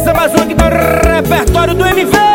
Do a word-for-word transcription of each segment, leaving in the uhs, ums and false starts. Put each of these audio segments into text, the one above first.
Essa é mais uma aqui do repertório do M V.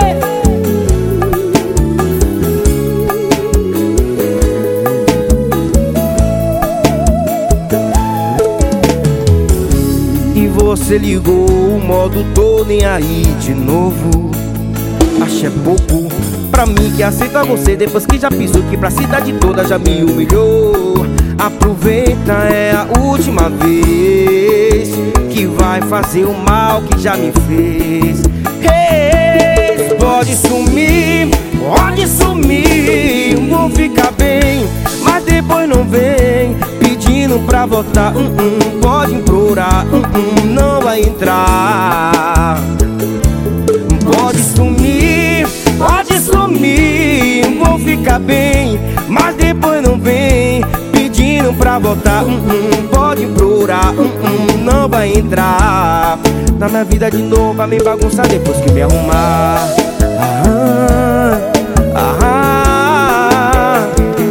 E você ligou o modo tô nem aí de novo. Acho é pouco pra mim que aceita você depois que já pisou que pra cidade toda já me humilhou. Aproveita, é a última vez que vai fazer o mal que já me fez. Hey, pode sumir, pode sumir, vou ficar bem, mas depois não vem pedindo pra voltar. hum, hum, Pode implorar, hum, hum, não vai entrar. Pode sumir, pode sumir, vou ficar bem, mas depois não vem pedindo pra voltar. hum, hum, Pode implorar, hum, hum, não vai entrar na minha vida de novo pra me bagunçar depois que me arrumar. Ah, ah, ah.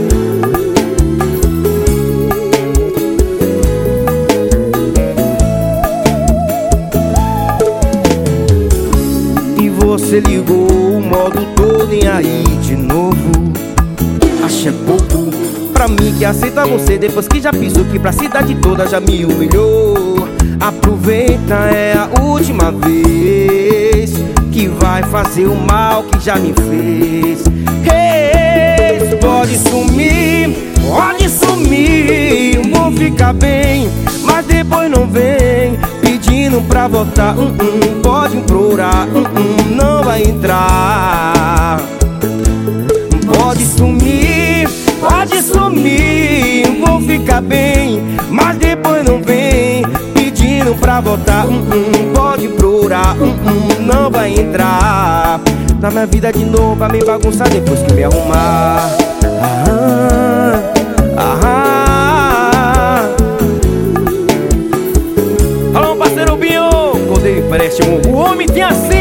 E você ligou o modo tô nem aí de novo. Acho é pouco pra mim que aceita você depois que já pisou que pra cidade toda já me humilhou. Aproveita, é a última vez que vai fazer o mal que já me fez. Hey, pode sumir, pode sumir, vou ficar bem, mas depois não vem pedindo pra voltar. hum, hum, Pode implorar, hum, hum, não vai entrar. Pode sumir, pode sumir, vou ficar bem, mas depois não vem pedindo pra voltar. hum, hum, Pode implorar, hum, hum, não vai entrar na minha vida de novo pra me bagunçar depois que me arrumar. Ah, ah, ah. Alô, parceiro Binho, quando ele empréstimo, o homem tem assim.